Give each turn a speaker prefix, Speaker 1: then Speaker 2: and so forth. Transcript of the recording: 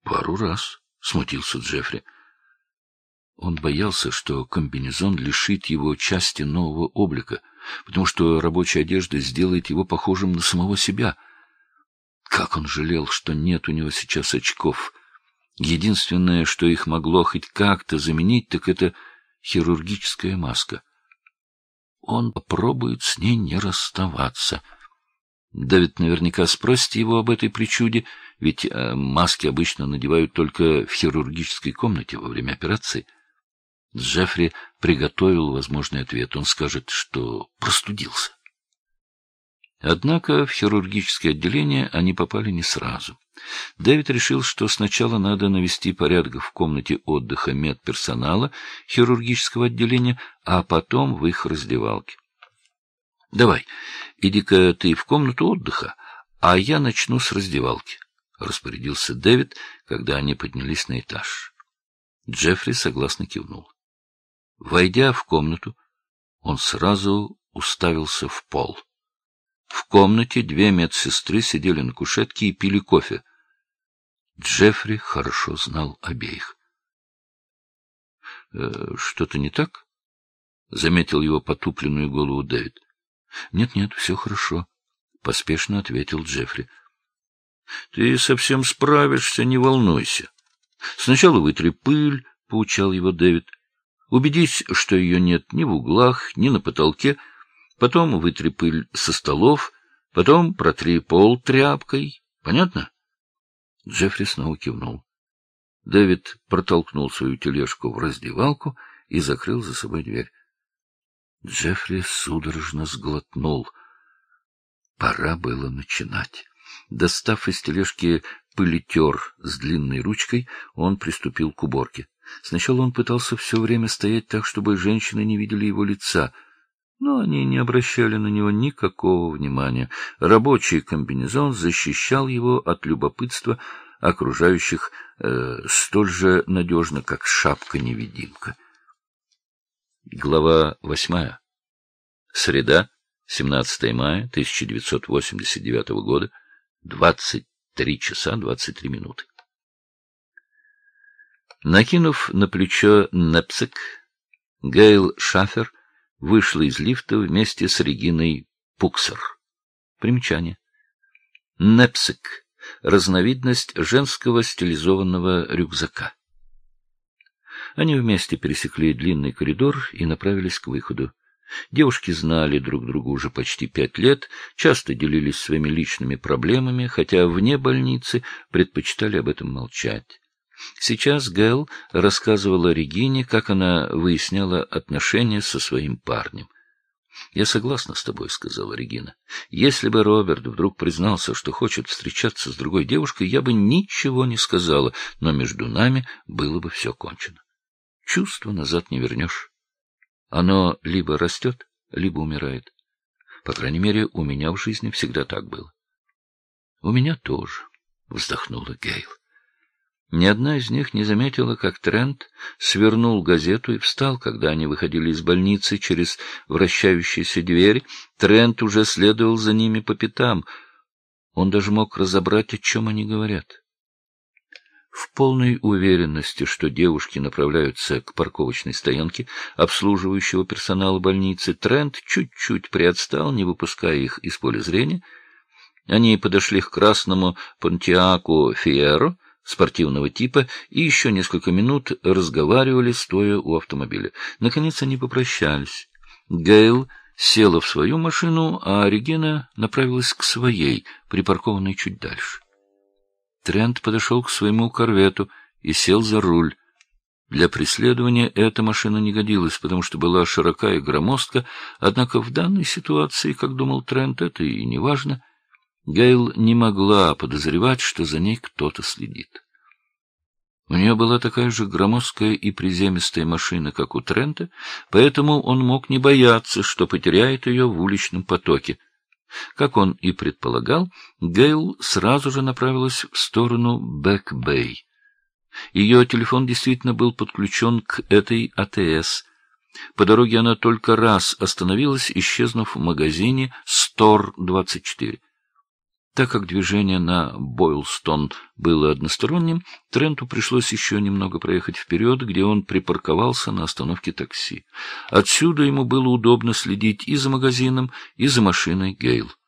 Speaker 1: пару раз, — смутился Джеффри. Он боялся, что комбинезон лишит его части нового облика, потому что рабочая одежда сделает его похожим на самого себя. Как он жалел, что нет у него сейчас очков. Единственное, что их могло хоть как-то заменить, так это хирургическая маска. Он попробует с ней не расставаться. Дэвид наверняка спросит его об этой причуде, ведь маски обычно надевают только в хирургической комнате во время операции. Джеффри приготовил возможный ответ. Он скажет, что простудился. Однако в хирургическое отделение они попали не сразу. Дэвид решил, что сначала надо навести порядок в комнате отдыха медперсонала хирургического отделения, а потом в их раздевалке. — Давай, иди-ка ты в комнату отдыха, а я начну с раздевалки, — распорядился Дэвид, когда они поднялись на этаж. Джеффри согласно кивнул. Войдя в комнату, он сразу уставился в пол. В комнате две медсестры сидели на кушетке и пили кофе. Джеффри хорошо знал обеих. — Что-то не так? — заметил его потупленную голову Дэвид. — Нет, все хорошо, — поспешно ответил Джеффри. — Ты совсем справишься, не волнуйся. Сначала вытри пыль, — поучал его Дэвид. — Убедись, что ее нет ни в углах, ни на потолке. Потом вытри пыль со столов, потом протри пол тряпкой. Понятно? Джеффри снова кивнул. Дэвид протолкнул свою тележку в раздевалку и закрыл за собой дверь. Джеффри судорожно сглотнул. Пора было начинать. Достав из тележки пылетер с длинной ручкой, он приступил к уборке. Сначала он пытался все время стоять так, чтобы женщины не видели его лица, но они не обращали на него никакого внимания. Рабочий комбинезон защищал его от любопытства окружающих столь же надежно, как шапка-невидимка. Глава 8. Среда, 17 мая 1989 года, 23 часа 23 минуты. Накинув на плечо нэпсек, Гейл Шафер вышла из лифта вместе с Региной Пуксер. Примечание. Нэпсек — разновидность женского стилизованного рюкзака. Они вместе пересекли длинный коридор и направились к выходу. Девушки знали друг друга уже почти 5 лет, часто делились своими личными проблемами, хотя вне больницы предпочитали об этом молчать. Сейчас Гэл рассказывала Регине, как она выясняла отношения со своим парнем. — Я согласна с тобой, — сказала Регина. — Если бы Роберт вдруг признался, что хочет встречаться с другой девушкой, я бы ничего не сказала, но между нами было бы все кончено. Чувство назад не вернешь. Оно либо растет, либо умирает. По крайней мере, у меня в жизни всегда так было. — У меня тоже, — вздохнула Гейл. Ни одна из них не заметила, как Трент свернул газету и встал, когда они выходили из больницы через вращающиеся двери. Трент уже следовал за ними по пятам. Он даже мог разобрать, о чем они говорят. В полной уверенности, что девушки направляются к парковочной стоянке обслуживающего персонала больницы, Трент чуть-чуть приотстал, не выпуская их из поля зрения. Они подошли к красному Понтиаку Фиеро спортивного типа и еще несколько минут разговаривали, стоя у автомобиля. Наконец они попрощались. Гейл села в свою машину, а Регина направилась к своей, припаркованной чуть дальше. Трент подошел к своему корвету и сел за руль. Для преследования эта машина не годилась, потому что была широка и громоздка, однако в данной ситуации, как думал Трент, это и не важно. Гейл не могла подозревать, что за ней кто-то следит. У нее была такая же громоздкая и приземистая машина, как у Трента, поэтому он мог не бояться, что потеряет ее в уличном потоке. Как он и предполагал, Гейл сразу же направилась в сторону Бэк-Бэй. Ее телефон действительно был подключен к этой АТС. По дороге она только раз остановилась, исчезнув в магазине Store 24. Так как движение на Бойлстон было односторонним, Тренту пришлось еще немного проехать вперед, где он припарковался на остановке такси. Отсюда ему было удобно следить и за магазином, и за машиной Гейл.